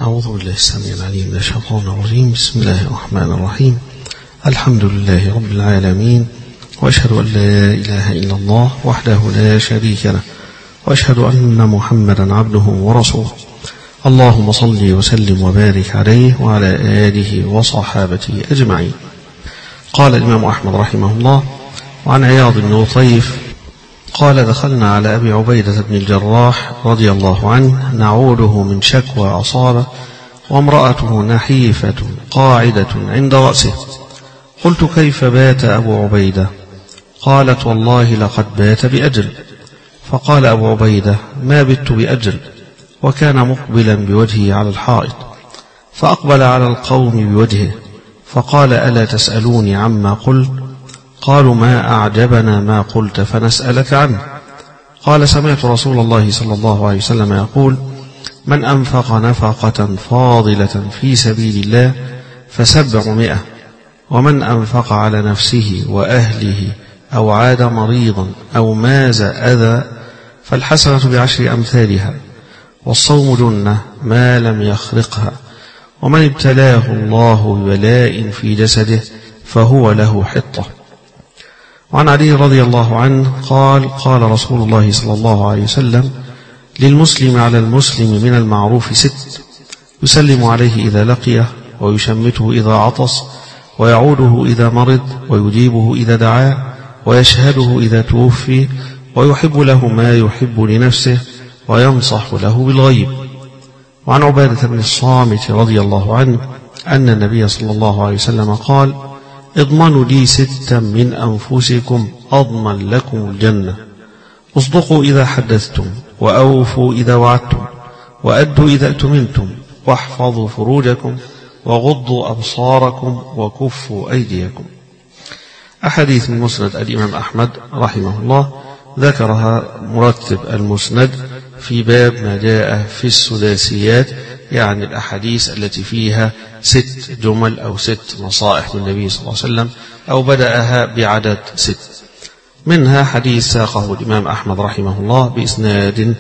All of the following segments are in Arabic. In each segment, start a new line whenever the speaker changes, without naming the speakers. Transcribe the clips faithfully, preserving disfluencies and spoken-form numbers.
أعوذ بالله السميع العليم من الشيطان الرجيم. بسم الله الرحمن الرحيم. الحمد لله رب العالمين، وأشهد أن لا إله إلا الله وحده لا شريك له، وأشهد أن محمدا عبده ورسوله. اللهم صل وسلم وبارك عليه وعلى آله وصحابته أجمعين. قال الإمام أحمد رحمه الله: وعن عياض بن لطيف قال: دخلنا على أبي عبيدة بن الجراح رضي الله عنه نعوده من شكوى أصابه، وامرأته نحيفة قاعدة عند رأسه. قلت: كيف بات أبو عبيدة؟ قالت: والله لقد بات بأجل. فقال أبو عبيدة: ما بت بأجل. وكان مقبلا بوجهه على الحائط، فأقبل على القوم بوجهه فقال: ألا تسألوني عما قلت؟ قالوا: ما أعجبنا ما قلت فنسألك عنه. قال: سمعت رسول الله صلى الله عليه وسلم يقول: من أنفق نفقة فاضلة في سبيل الله فسبعمائة، ومن أنفق على نفسه وأهله أو عاد مريضا أو ماز أذى فالحسنة بعشر أمثالها، والصوم جنة ما لم يخرقها، ومن ابتلاه الله ببلاء في جسده فهو له حطة. وعن علي رضي الله عنه قال: قال رسول الله صلى الله عليه وسلم: للمسلم على المسلم من المعروف ست: يسلم عليه إذا لقيه، ويشمته إذا عطس، ويعوده إذا مرض، ويجيبه إذا دعاه، ويشهده إذا توفي، ويحب له ما يحب لنفسه، وينصح له بالغيب. وعن عبادة بن الصامت رضي الله عنه أن النبي صلى الله عليه وسلم قال: اضمنوا لي ستا من أنفسكم أضمن لكم الجنة: اصدقوا إذا حدثتم، وأوفوا إذا وعدتم، وأدوا إذا اؤتمنتم، واحفظوا فروجكم، وغضوا أبصاركم، وكفوا أيديكم. أحاديث من مسند الإمام أحمد رحمه الله ذكرها مرتب المسند في باب ما جاء في السداسيات، يعني الأحاديث التي فيها ست جمل أو ست نصائح من النبي صلى الله عليه وسلم، أو بدأها بعدد ست. منها حديث ساقه الإمام أحمد رحمه الله بإسناد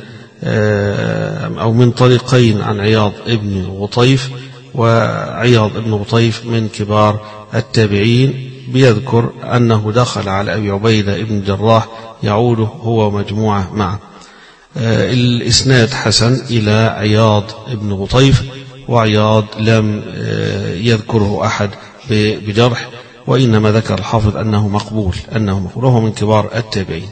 أو من طريقين عن عياض ابن غطيف، وعياض ابن غطيف من كبار التابعين، بيذكر أنه دخل على أبي عبيدة ابن الجراح يعوده هو مجموعة معه. الإسناد حسن إلى عياض ابن غطيف، وعياض لم يذكره أحد بجرح، وإنما ذكر الحافظ أنه مقبول أنه مقبول وهو من كبار التابعين.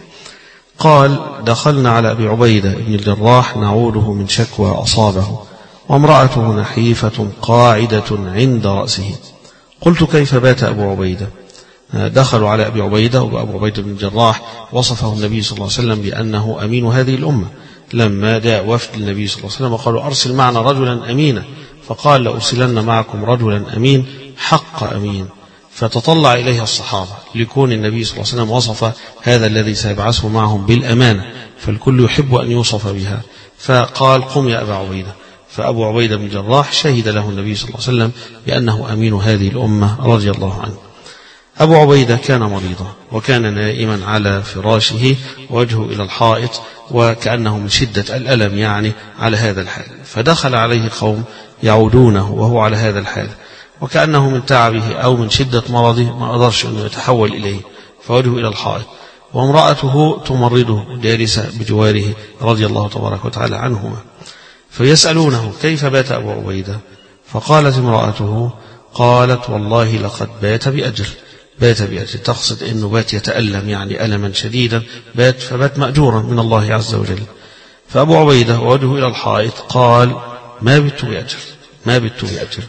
قال: دخلنا على أبي عبيدة ابن الجراح نعوده من شكوى أصابه، وامرأته نحيفة قاعدة عند رأسه. قلت: كيف بات أبو عبيدة؟ دخلوا على أبي عبيدة، وأبو عبيدة بن الجراح وصفه النبي صلى الله عليه وسلم بأنه أمين هذه الأمة. لما جاء وفد النبي صلى الله عليه وسلم وقالوا: أرسل معنا رجلا أمينا، فقال: لأرسلن معكم رجلا أمين حق أمين. فتطلع إليها الصحابة لكون النبي صلى الله عليه وسلم وصف هذا الذي سيبعثه معهم بالأمانة، فالكل يحب أن يوصف بها، فقال: قم يا أبا عبيدة. فأبو عبيدة بن الجراح شهد له النبي صلى الله عليه وسلم بأنه أمين هذه الأمة رضي الله عنه. أبو عبيدة كان مريضا، وكان نائما على فراشه وجهه إلى الحائط، وكأنه من شدة الألم يعني على هذا الحال. فدخل عليه قوم يعودونه وهو على هذا الحال، وكأنه من تعبه أو من شدة مرضه ما قدرش أنه يتحول إليه، فوجهه إلى الحائط، وامرأته تمرضه جالسة بجواره رضي الله تبارك وتعالى عنهما. فيسألونه: كيف بات أبو عبيدة؟ فقالت امرأته: قالت: والله لقد بات بأجر. بات بأجر تقصد أنه بات يتألم، يعني ألما شديدا، بات فبات مأجورا من الله عز وجل. فأبو عبيدة وجهه إلى الحائط قال: ما بت بأجر، ما بت بأجر.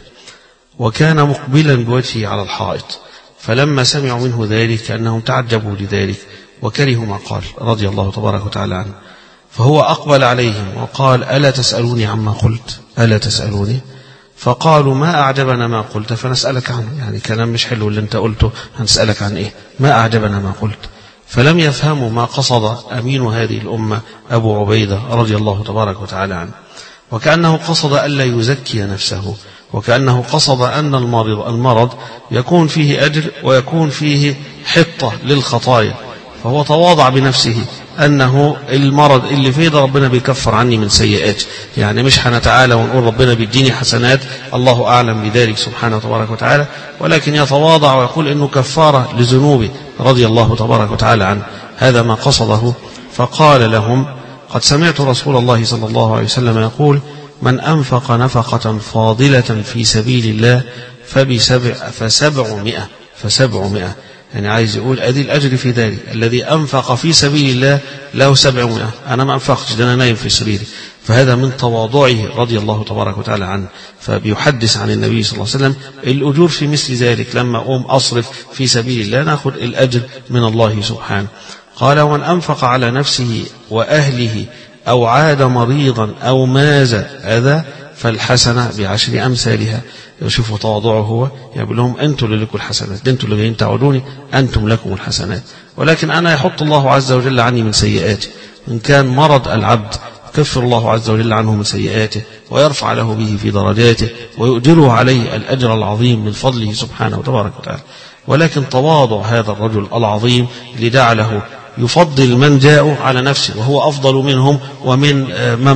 وكان مقبلا بوجهه على الحائط. فلما سمعوا منه ذلك كأنهم تعجبوا لذلك وكرهوا ما قال رضي الله تبارك وتعالى عنه. فهو أقبل عليهم وقال: ألا تسألوني عما قلت؟ ألا تسألوني؟ فقالوا: ما أعجبنا ما قلت فنسألك عنه. يعني كلام مش حلو اللي انت قلته، هنسألك عن إيه؟ ما أعجبنا ما قلت. فلم يفهموا ما قصد أمين هذه الأمة أبو عبيدة رضي الله تبارك وتعالى عنه، وكأنه قصد ألا يزكي نفسه، وكأنه قصد أن المرض المرض يكون فيه أجر ويكون فيه حطة للخطايا، فهو تواضع بنفسه أنه المرض اللي فيه ده ربنا بيكفر عني من سيئاتي، يعني مش هنتعالى ونقول ربنا بيديني حسنات، الله أعلم بذلك سبحانه تبارك وتعالى، ولكن يتواضع ويقول إنه كفارة لذنوبه رضي الله تبارك وتعالى عنه. هذا ما قصده. فقال لهم: قد سمعت رسول الله صلى الله عليه وسلم يقول: من أنفق نفقة فاضلة في سبيل الله فبسبع فسبعمائة فسبعمائة يعني عايز يقول أدي الأجر في ذلك، الذي أنفق في سبيل الله له سبعمائة، أنا ما أنفقتش، ده أنا نايم في سريري. فهذا من تواضعه رضي الله تبارك وتعالى عنه. فبيحدث عن النبي صلى الله عليه وسلم الأجور في مثل ذلك، لما أقوم أصرف في سبيل الله نأخذ الأجر من الله سبحانه. قال: ومن أنفق على نفسه وأهله أو عاد مريضا أو ماز أذى فالحسنة بعشر أمثالها. يشوفوا تواضعه هو، يقول لهم: أنتم اللي لكم الحسنات، أنتم اللي جايين تعودوني، أنتم لكم الحسنات، ولكن أنا يحط الله عز وجل عني من سيئاتي. إن كان مرض العبد يكفر الله عز وجل عنه من سيئاته ويرفع له به في درجاته ويؤجره عليه الأجر العظيم من فضله سبحانه وتبارك وتعالى. ولكن تواضع هذا الرجل العظيم اللي جعله يفضل من جاءوا على نفسه وهو أفضل منهم ومن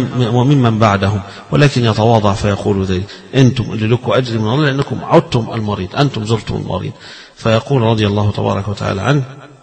وممن بعدهم، ولكن يتواضع فيقول ذلك: أنتم اللي لكم أجر من الله لأنكم عدتم المريض، أنتم زرتم المريض. فيقول رضي الله تبارك وتعالى عنه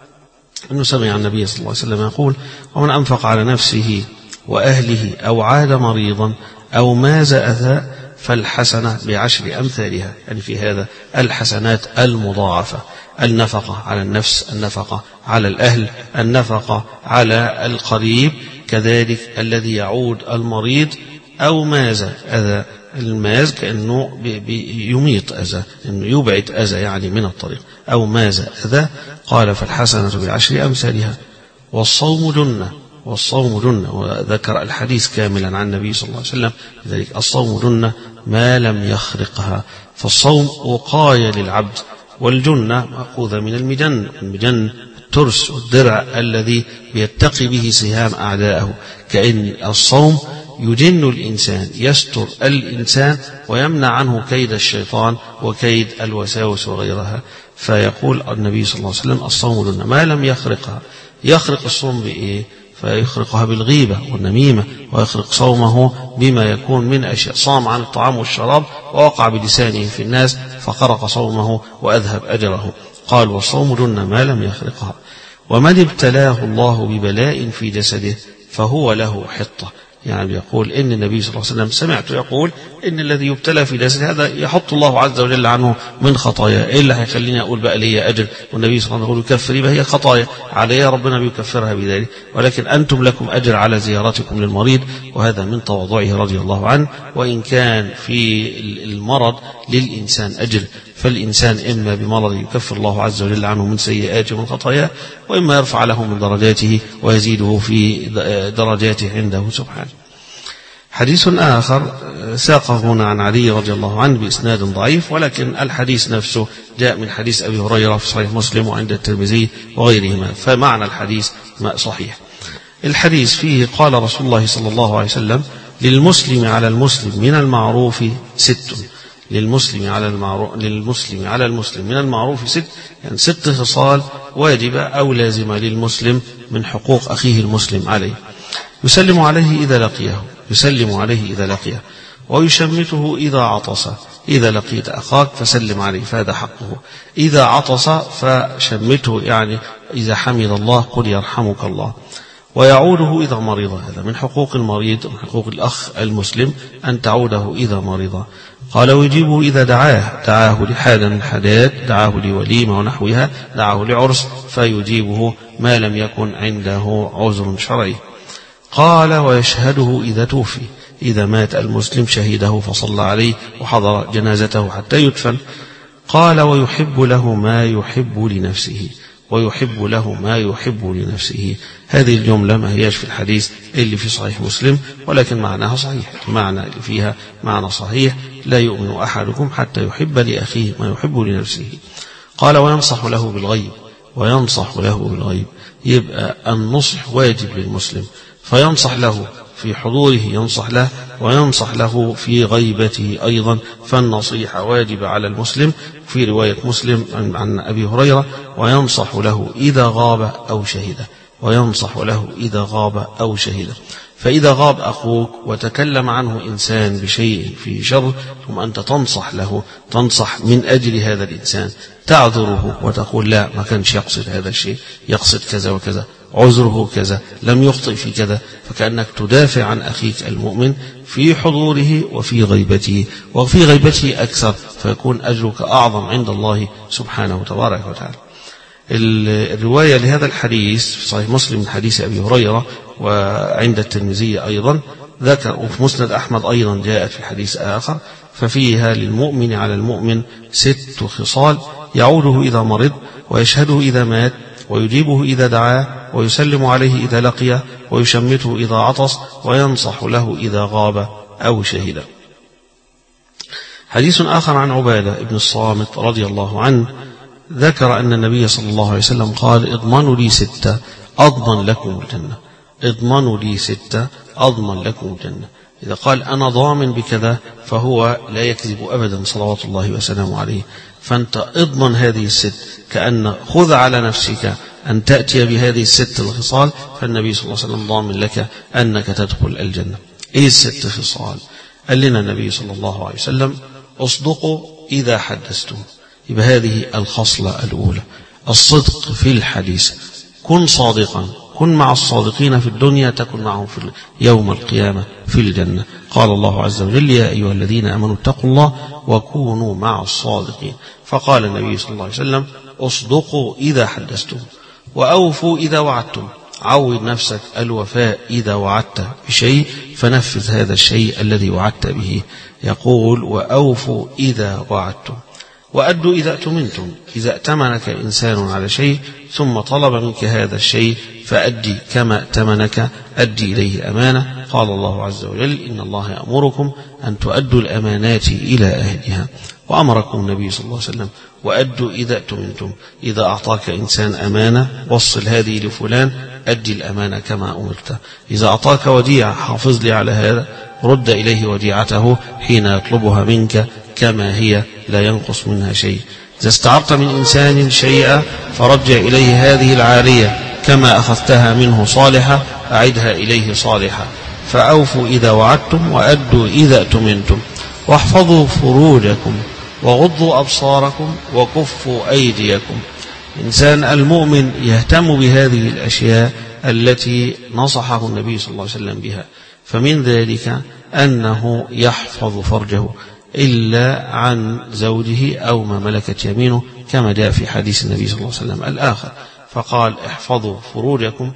أنه سمع النبي صلى الله عليه وسلم يقول: ومن أنفق على نفسه وأهله أو عاد مريضا أو ماز أذى فالحسنة بعشر أمثالها. يعني في هذا الحسنات المضاعفة: النفقة على النفس، النفقة على الأهل، النفقة على القريب، كذلك الذي يعود المريض أو ماز أذى. الماز كأنه يميط أذى، إنه يبعد أذى يعني من الطريق، أو ماز أذى. قال: فالحسنة بعشر أمثالها. والصوم جنة، والصوم جنة، وذكر الحديث كاملا عن النبي صلى الله عليه وسلم. لذلك الصوم جنة ما لم يخرقها. فالصوم وقاية للعبد، والجنة مأخوذة من المجن، المجن الترس والدرع الذي يتقي به سهام أعدائه. كأن الصوم يجن الإنسان، يستر الإنسان ويمنع عنه كيد الشيطان وكيد الوساوس وغيرها. فيقول النبي صلى الله عليه وسلم: الصوم جنة ما لم يخرقها. يخرق الصوم بإيه؟ فيخرقها بالغيبة والنميمة، ويخرق صومه بما يكون من أشياء. صام عن الطعام والشراب ووقع بلسانه في الناس فخرق صومه وأذهب أجره. قال: والصوم جنة ما لم يخرقها. ومن ابتلاه الله ببلاء في جسده فهو له حطة. يعني يقول إن النبي صلى الله عليه وسلم سمعت يقول إن الذي يبتلى في جسده هذا يحط الله عز وجل عنه من خطايا. إيه اللي هيخليني أقول بقى لي أجر؟ والنبي صلى الله عليه وسلم يقول: كفري بها، هي خطايا عليها ربنا بيكفرها بذلك، ولكن أنتم لكم أجر على زيارتكم للمريض. وهذا من تواضعه رضي الله عنه. وإن كان في المرض للإنسان أجر، فالإنسان إما بمرض يكفر الله عز وجل عنه من سيئاته ومن خطاياه، وإما يرفع له من درجاته ويزيده في درجاته عنده سبحانه. حديث آخر ساقه هنا عن علي رضي الله عنه بإسناد ضعيف، ولكن الحديث نفسه جاء من حديث أبي هريرة في صحيح مسلم وعند الترمذي وغيرهما، فمعنى الحديث صحيح. الحديث فيه: قال رسول الله صلى الله عليه وسلم: للمسلم على المسلم من المعروف ست. للمسلم على المعروف للمسلم على المسلم من المعروف ست، يعني ست خصال واجبة أو لازمة للمسلم من حقوق أخيه المسلم عليه: يسلم عليه إذا لقيه، يسلم عليه إذا لقيه، ويشمته إذا عطس. إذا لقيت أخاك فسلم عليه، فهذا حقه. إذا عطس فشمته، يعني إذا حمد الله قل يرحمك الله. ويعوده إذا مرض، هذا من حقوق المريض، من حقوق الأخ المسلم أن تعوده إذا مرض. قال: ويجيبه إذا دعاه، دعاه لحاجة من حاجات، دعاه لوليمة ونحوها، دعاه لعرس، فيجيبه ما لم يكن عنده عذر شرعي. قال: ويشهده إذا توفي، إذا مات المسلم شهده فصلى عليه وحضر جنازته حتى يدفن. قال: ويحب له ما يحب لنفسه، ويحب له ما يحب لنفسه. هذه الجملة ما هياش في الحديث اللي في صحيح مسلم، ولكن معناها صحيح، المعنى اللي فيها معنى صحيح: لا يؤمن أحدكم حتى يحب لأخيه ما يحب لنفسه. قال: وينصح له بالغيب، وينصح له بالغيب، يبقى النصح واجب للمسلم، فينصح له في حضوره، ينصح له، وينصح له في غيبته أيضا، فالنصيحة واجبة على المسلم. في رواية مسلم عن أبي هريرة: وينصح له إذا غاب أو شهد. وينصح له إذا غاب أو شهد. فإذا غاب أخوك وتكلم عنه إنسان بشيء في شر ثم أنت تنصح له، تنصح من أجل هذا الإنسان، تعذره وتقول لا ما كانش يقصد هذا الشيء، يقصد كذا وكذا، عذره كذا، لم يخطئ في كذا، فكأنك تدافع عن أخيك المؤمن في حضوره وفي غيبته، وفي غيبته أكثر، فيكون أجرك أعظم عند الله سبحانه وتبارك وتعالى. الرواية لهذا الحديث في صحيح مسلم من حديث أبي هريرة وعند الترمذي أيضا ذكر، وفي مسند أحمد أيضا جاءت في حديث آخر، ففيها للمؤمن على المؤمن ست خصال: يعوده إذا مرض، ويشهده إذا مات، ويجيبه إذا دعاه، ويسلم عليه إذا لقيه، ويشمته إذا عطس، وينصح له إذا غاب أو شهد. حديث آخر عن عبادة بن الصامت رضي الله عنه ذكر أن النبي صلى الله عليه وسلم قال: اضمنوا لي ستة أضمن لكم الجنة. اضمنوا لي ستة أضمن لكم الجنة. إذا قال أنا ضامن بكذا فهو لا يكذب أبدا صلوات الله وسلامه عليه. فأنت اضمن هذه الست، كأن خذ على نفسك أن تأتي بهذه الست الخصال، فالنبي صلى الله عليه وسلم ضامن لك أنك تدخل الجنة. إيه الست خصال؟ قال لنا النبي صلى الله عليه وسلم: اصدقوا إذا حدثتم. يبقى هذه الخصلة الأولى، الصدق في الحديث. كن صادقا، كن مع الصادقين في الدنيا تكن معهم في يوم القيامة في الجنة. قال الله عز وجل: يا أيها الذين آمنوا اتقوا الله وكونوا مع الصادقين. فقال النبي صلى الله عليه وسلم: اصدقوا إذا حدثتم، وأوفوا إذا وعدتم. عود نفسك الوفاء إذا وعدت بشيء فنفذ هذا الشيء الذي وعدت به. يقول: وأوفوا إذا وعدتم، وأدوا إذا أتمنتم. إذا أتمنك إنسان على شيء ثم طلب منك هذا الشيء فأدي كما أتمنك، أدي إليه أمانة. قال الله عز وجل: إن الله يأمركم أن تؤدوا الأمانات إلى أهلها. وأمركم النبي صلى الله عليه وسلم: وأدوا إذا أتمنتم. إذا أعطاك إنسان أمانة وصل هذه لفلان، أدي الأمانة كما أمرت. إذا أعطاك وديعة حافظ لي على هذا، رد إليه وديعته حين يطلبها منك كما هي، لا ينقص منها شيء. إذا استعرت من إنسان شيئا فرجع إليه هذه العارية كما أخذتها منه صالحة، أعدها إليه صالحة. فأوفوا إذا وعدتم، وأدوا إذا أتمنتم، واحفظوا فروجكم، وغضوا أبصاركم، وكفوا أيديكم. إنسان المؤمن يهتم بهذه الأشياء التي نصحه النبي صلى الله عليه وسلم بها. فمن ذلك أنه يحفظ فرجه إلا عن زوجه أو ما ملكت يمينه، كما جاء في حديث النبي صلى الله عليه وسلم الآخر. فقال: احفظوا فروجكم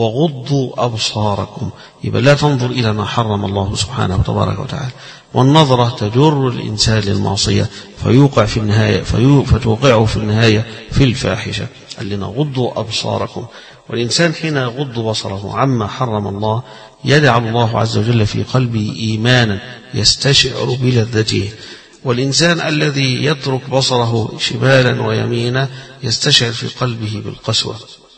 وغضوا أبصاركم. يبقى لا تنظر إلى ما حرم الله سبحانه وتبارك وتعالى. والنظرة تجر الإنسان للمعصية فيوقع في النهاية فتوقعه في النهاية في الفاحشة. قال لنا: غضوا أبصاركم. والإنسان حين يغض بصره عما حرم الله يجعل الله عز وجل في قلبه إيمانا يستشعر بلذته. والإنسان الذي يترك بصره شمالا ويمينا يستشعر في قلبه بالقسوة،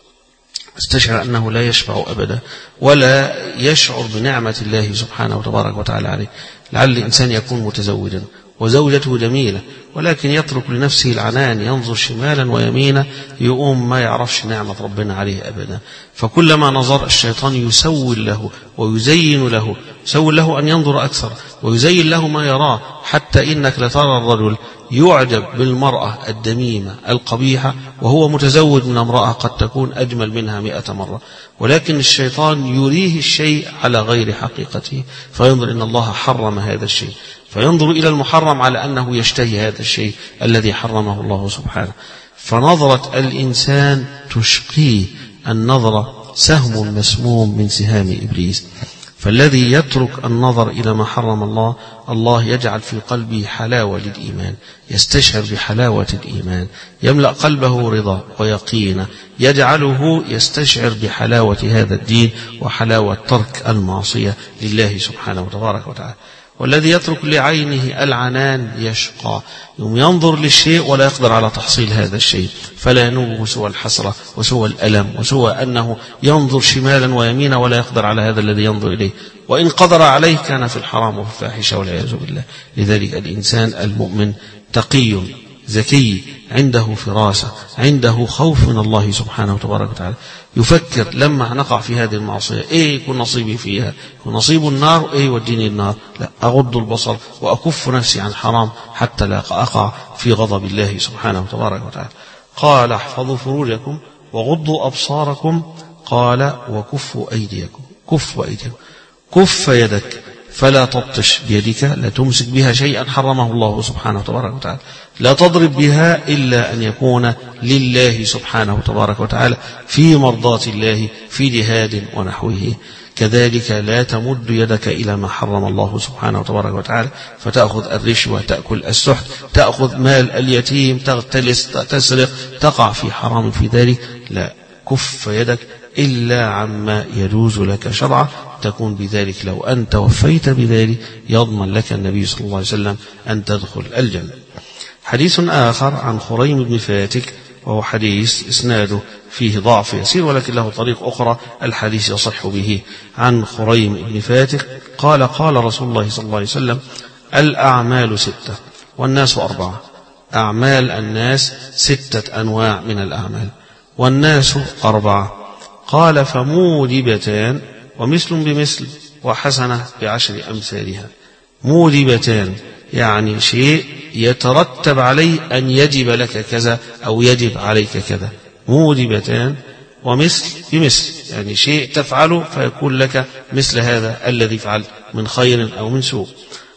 يستشعر أنه لا يشبع أبدا ولا يشعر بنعمة الله سبحانه وتبارك وتعالى عليه. لعل الإنسان يكون متزوجا وزوجته جميلة، ولكن يترك لنفسه العنان، ينظر شمالا ويمينا، يقوم ما يعرفش نعمة ربنا عليه أبدا. فكلما نظر الشيطان يسول له ويزين له، يسول له أن ينظر أكثر ويزين له ما يراه، حتى إنك لترى الرجل يعجب بالمرأة الدميمة القبيحة وهو متزوج من امرأة قد تكون أجمل منها مئة مرة، ولكن الشيطان يريه الشيء على غير حقيقته، فينظر إن الله حرم هذا الشيء، فينظر إلى المحرم على أنه يشتهي هذا الشيء الذي حرمه الله سبحانه. فنظرة الإنسان تشقيه. النظرة سهم مسموم من سهام إبليس. فالذي يترك النظر إلى ما حرم الله، الله يجعل في قلبه حلاوة للإيمان، يستشعر بحلاوة الإيمان، يملأ قلبه رضا ويقين، يجعله يستشعر بحلاوة هذا الدين وحلاوة ترك المعصية لله سبحانه وتبارك وتعالى. والذي يترك لعينه العنان يشقى، يوم ينظر للشيء ولا يقدر على تحصيل هذا الشيء، فلا ينوبه سوى الحسرة وسوى الألم وسوى أنه ينظر شمالا ويمينا ولا يقدر على هذا الذي ينظر إليه، وإن قدر عليه كان في الحرام وفي الفاحشة والعياذ بالله. لذلك الإنسان المؤمن تقي ذكي عنده فراسة عنده خوف من الله سبحانه وتبارك وتعالى، يفكر لما نقع في هذه المعصية إيه يكون نصيبي فيها، يكون نصيب النار إيه يوديني النار، لا أغض البصر وأكف نفسي عن حرام حتى لا أقع في غضب الله سبحانه وتبارك وتعالى. قال احفظوا فروجكم وغضوا أبصاركم، قال وكفوا أيديكم. كف أيديكم، كف يدك فلا تبطش بيدك، لا تمسك بها شيئا حرمه الله سبحانه وتبارك وتعالى، لا تضرب بها إلا أن يكون لله سبحانه وتبارك وتعالى في مرضاة الله في جهاد ونحوه. كذلك لا تمد يدك إلى ما حرم الله سبحانه وتبارك وتعالى، فتأخذ الرشوة، تأكل السحت، تأخذ مال اليتيم، تغتلس، تسرق، تقع في حرام في ذلك. لا، كف يدك إلا عما يجوز لك شرعا، تكون بذلك لو أن توفيت بذلك يضمن لك النبي صلى الله عليه وسلم أن تدخل الجنة. حديث آخر عن خريم بن فاتك، وهو حديث إسناده فيه ضعف يسير ولكن له طريق أخرى الحديث يصح به. عن خريم بن فاتك قال قال رسول الله صلى الله عليه وسلم الأعمال ستة والناس أربعة. أعمال الناس ستة أنواع من الأعمال والناس أربعة. قال فموجبتان ومثل بمثل وحسنة بعشر أمثالها. موجبتان يعني شيء يترتب عليه أن يجب لك كذا أو يجب عليك كذا. موجبتان ومثل بمثل يعني شيء تفعله فيكون لك مثل هذا الذي فعلت من خير أو من سوء.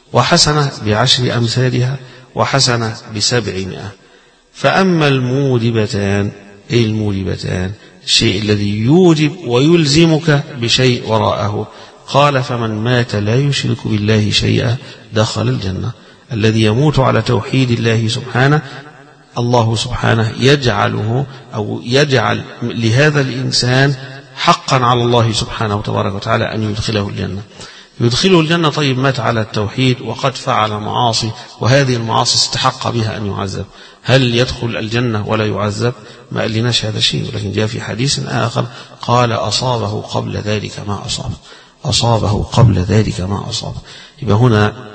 وحسنة بعشر أمثالها وحسنة بسبعمائة. فأما الموجبتان أي الموجبتان الشيء الذي يوجب ويلزمك بشيء وراءه. قال فمن مات لا يشرك بالله شيئا دخل الجنة. الذي يموت على توحيد الله سبحانه الله سبحانه يجعله أو يجعل لهذا الإنسان حقا على الله سبحانه وتبارك وتعالى أن يدخله الجنة. يدخله الجنة. طيب مات على التوحيد وقد فعل معاصي وهذه المعاصي استحق بها أن يعذب، هل يدخل الجنة ولا يعذب؟ ما قال لناش هذا الشيء، ولكن جاء في حديث آخر قال أصابه قبل ذلك ما أصاب. أصابه قبل ذلك ما أصاب. يبقى هنا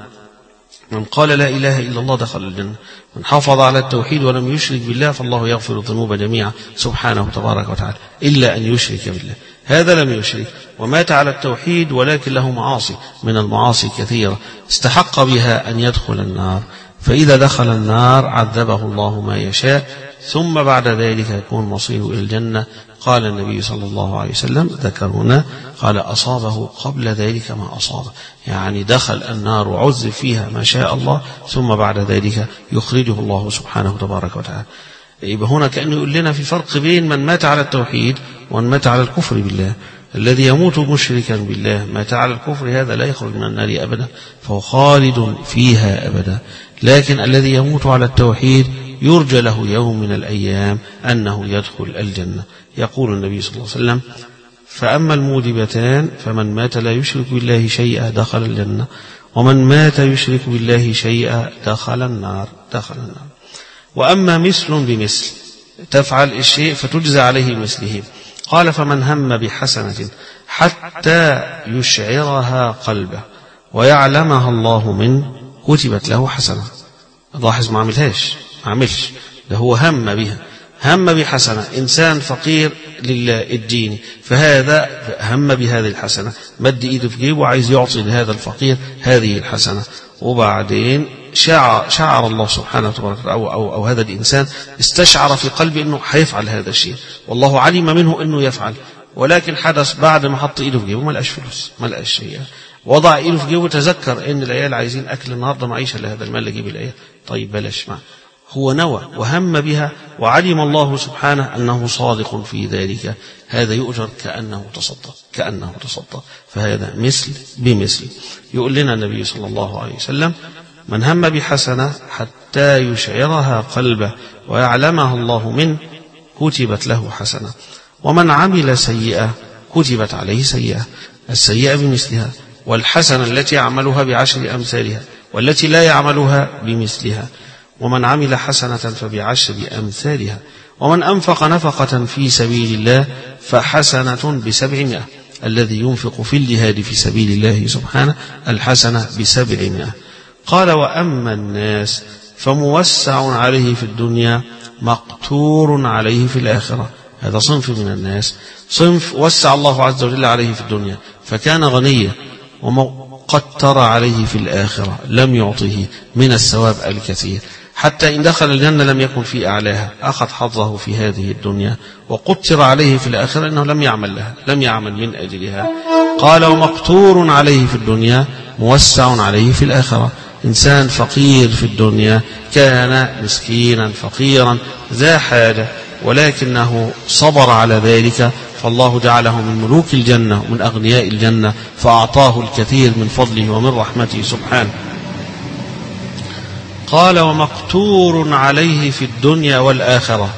من قال لا إله إلا الله دخل الجنة، من حافظ على التوحيد ولم يشرك بالله فالله يغفر الذنوب جميعا سبحانه تبارك وتعالى إلا أن يشرك بالله. هذا لم يشرك ومات على التوحيد ولكن له معاصي من المعاصي كثيرة استحق بها أن يدخل النار، فإذا دخل النار عذبه الله ما يشاء ثم بعد ذلك يكون مصيره إلى الجنة. قال النبي صلى الله عليه وسلم ذكر هنا قال أصابه قبل ذلك ما أصابه، يعني دخل النار وعذب فيها ما شاء الله ثم بعد ذلك يخرجه الله سبحانه تبارك وتعالى. يبقى هنا كأنه يقول لنا في فرق بين من مات على التوحيد ومن مات على الكفر بالله. الذي يموت مشركا بالله مات على الكفر هذا لا يخرج من النار أبدا فهو خالد فيها أبدا، لكن الذي يموت على التوحيد يرجى له يوم من الأيام أنه يدخل الجنة. يقول النبي صلى الله عليه وسلم فأما الموجبتان فمن مات لا يشرك بالله شيئا دخل الجنة ومن مات يشرك بالله شيئا دخل النار دخل النار. وأما مثل بمثل تفعل الشيء فتجزى عليه مثله. قال فمن هم بحسنة حتى يشعرها قلبه ويعلمها الله منه كتبت له حسنة. لاحظ ما عملهاش ما عملش ده هو هم بها، هم بحسنة. إنسان فقير لله الدين فهذا هم بهذه الحسنة، مد إيده في جيبه وعايز يعطي لهذا الفقير هذه الحسنة، وبعدين شعر, شعر الله سبحانه وتعالى أو, أو, أو هذا الإنسان استشعر في قلبه أنه حيفعل هذا الشيء والله علم منه أنه يفعل، ولكن حدث بعد ما حط إيده في جيبه ما لقاش فلوس ما لقاش شيء، وضع إيده في جيبه تذكر أن العيال عايزين أكل النهارده معيشة لهذا المال اللي جيب العيال، طيب بلاش معه. هو نوى وهم بها وعلم الله سبحانه أنه صادق في ذلك، هذا يؤجر كأنه تصدق كأنه تصدق. فهذا مثل بمثل. يقول لنا النبي صلى الله عليه وسلم من هم بحسنة حتى يشعرها قلبه ويعلمها الله منه كتبت له حسنة، ومن عمل سيئة كتبت عليه سيئة، السيئة بمثلها، والحسنة التي يعملها بعشر أمثالها والتي لا يعملها بمثلها، ومن عمل حسنة فبعشر أمثالها، ومن أنفق نفقة في سبيل الله فحسنة بسبعمائة، الذي ينفق في الجهاد في سبيل الله سبحانه الحسنة بسبعمائة. قال وأما الناس فموسع عليه في الدنيا مقتور عليه في الآخرة. هذا صنف من الناس، صنف وسع الله عز وجل عليه في الدنيا فكان غنيا، وقتر عليه في الآخرة لم يعطه من الثواب الكثير، حتى إن دخل الجنة لم يكن في أعلاها، أخذ حظه في هذه الدنيا، وقتر عليه في الآخرة أنه لم يعمل لها، لم يعمل من أجلها. قال ومقتور عليه في الدنيا موسع عليه في الآخرة. إنسان فقير في الدنيا، كان مسكينا فقيرا ذا حاجة، ولكنه صبر على ذلك، فالله جعله من ملوك الجنة ومن أغنياء الجنة، فأعطاه الكثير من فضله ومن رحمته سبحانه. قال ومقتور عليه في الدنيا والآخرة.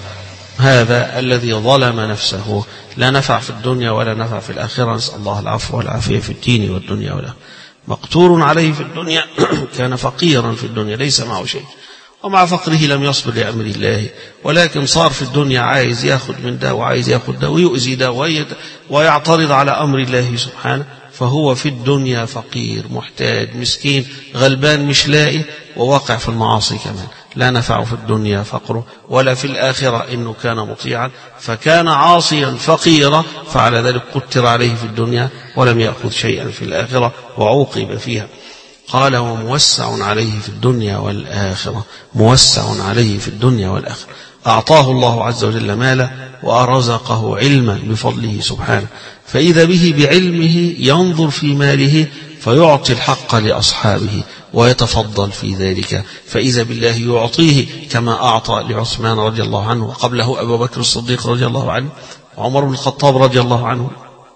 هذا الذي ظلم نفسه، لا نفع في الدنيا ولا نفع في الآخرة، نسأل الله العفو والعافية في الدين والدنيا والآخرة. مقتور عليه في الدنيا، كان فقيرا في الدنيا ليس معه شيء، ومع فقره لم يصبر لأمر الله، ولكن صار في الدنيا عايز ياخذ من ده وعايز ياخذ ده ويؤذي ده ويعترض على أمر الله سبحانه، فهو في الدنيا فقير محتاج مسكين غلبان مش لاقي، وواقع في المعاصي كمان، لا نفع في الدنيا فقره ولا في الآخرة إنه كان مطيعا، فكان عاصيا فقيرا، فعلى ذلك قتر عليه في الدنيا ولم يأخذ شيئا في الآخرة وعوقب فيها. قال وموسع عليه في الدنيا والآخرة، موسع عليه في الدنيا والآخرة، أعطاه الله عز وجل مالا وأرزقه علما بفضله سبحانه، فإذا به بعلمه ينظر في ماله فيعطي الحق لأصحابه ويتفضل في ذلك، فإذا بالله يعطيه كما أعطى لعثمان رضي الله عنه، وقبله أبو بكر الصديق رضي الله عنه، وعمر بن الخطاب رضي الله عنه،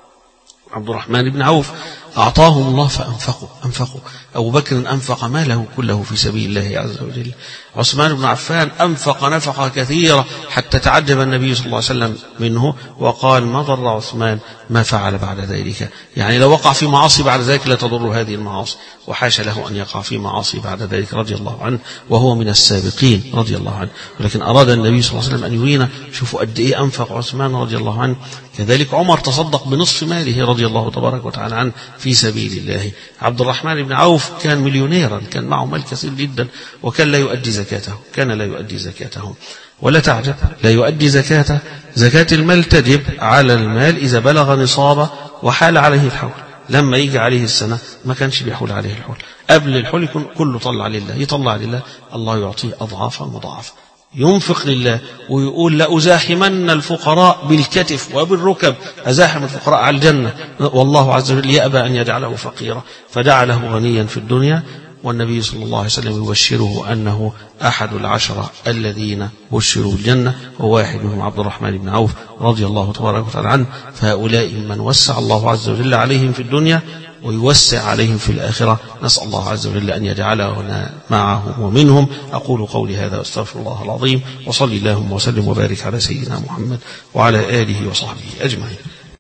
عبد الرحمن بن عوف، أعطاهم الله فأنفقوا أنفقوا أبو بكر أنفق ماله كله في سبيل الله عز وجل، عثمان بن عفان أنفق نفقة كثيرة حتى تعجب النبي صلى الله عليه وسلم منه وقال ما ضر عثمان ما فعل بعد ذلك، يعني لو وقع في معاصي بعد ذلك لا تضر هذه المعاصي، وحاش له أن يقع في معاصي بعد ذلك رضي الله عنه، وهو من السابقين رضي الله عنه. ولكن أراد النبي صلى الله عليه وسلم أن يرينا شوفوا قد إيه أنفق عثمان رضي الله عنه. كذلك عمر تصدق بنصف ماله رضي الله تبارك وتعالى عنه في سبيل الله. عبد الرحمن بن عوف كان مليونيرا، كان معه مال كثير جدا، وكان لا يؤدي زكاته، كان لا يؤدي زكاته، ولا تعجب لا يؤدي زكاته. زكاة المال تجب على المال إذا بلغ نصابه وحال عليه الحول، لما يجي عليه السنة ما كانش بيحول عليه الحول، قبل الحول يكون كله طلع لله، يطلع لله، الله يعطيه أضعافا مضاعفة، ينفق لله ويقول لأزاحمن الفقراء بالكتف وبالركب، أزاحم الفقراء على الجنة، والله عز وجل يأبى أن يجعله فقيرا فجعله غنيا في الدنيا. والنبي صلى الله عليه وسلم يبشره أنه أحد العشرة الذين بشروا الجنة، وواحد منهم عبد الرحمن بن عوف رضي الله تبارك وتعالى عنه. فهؤلاء من وسع الله عز وجل عليهم في الدنيا ويوسع عليهم في الآخرة، نسأل الله عز وجل أن يجعلنا معهم ومنهم. أقول قولي هذا واستغفر الله العظيم، وصلي اللهم وسلم وبارك على سيدنا محمد وعلى آله وصحبه أجمعين.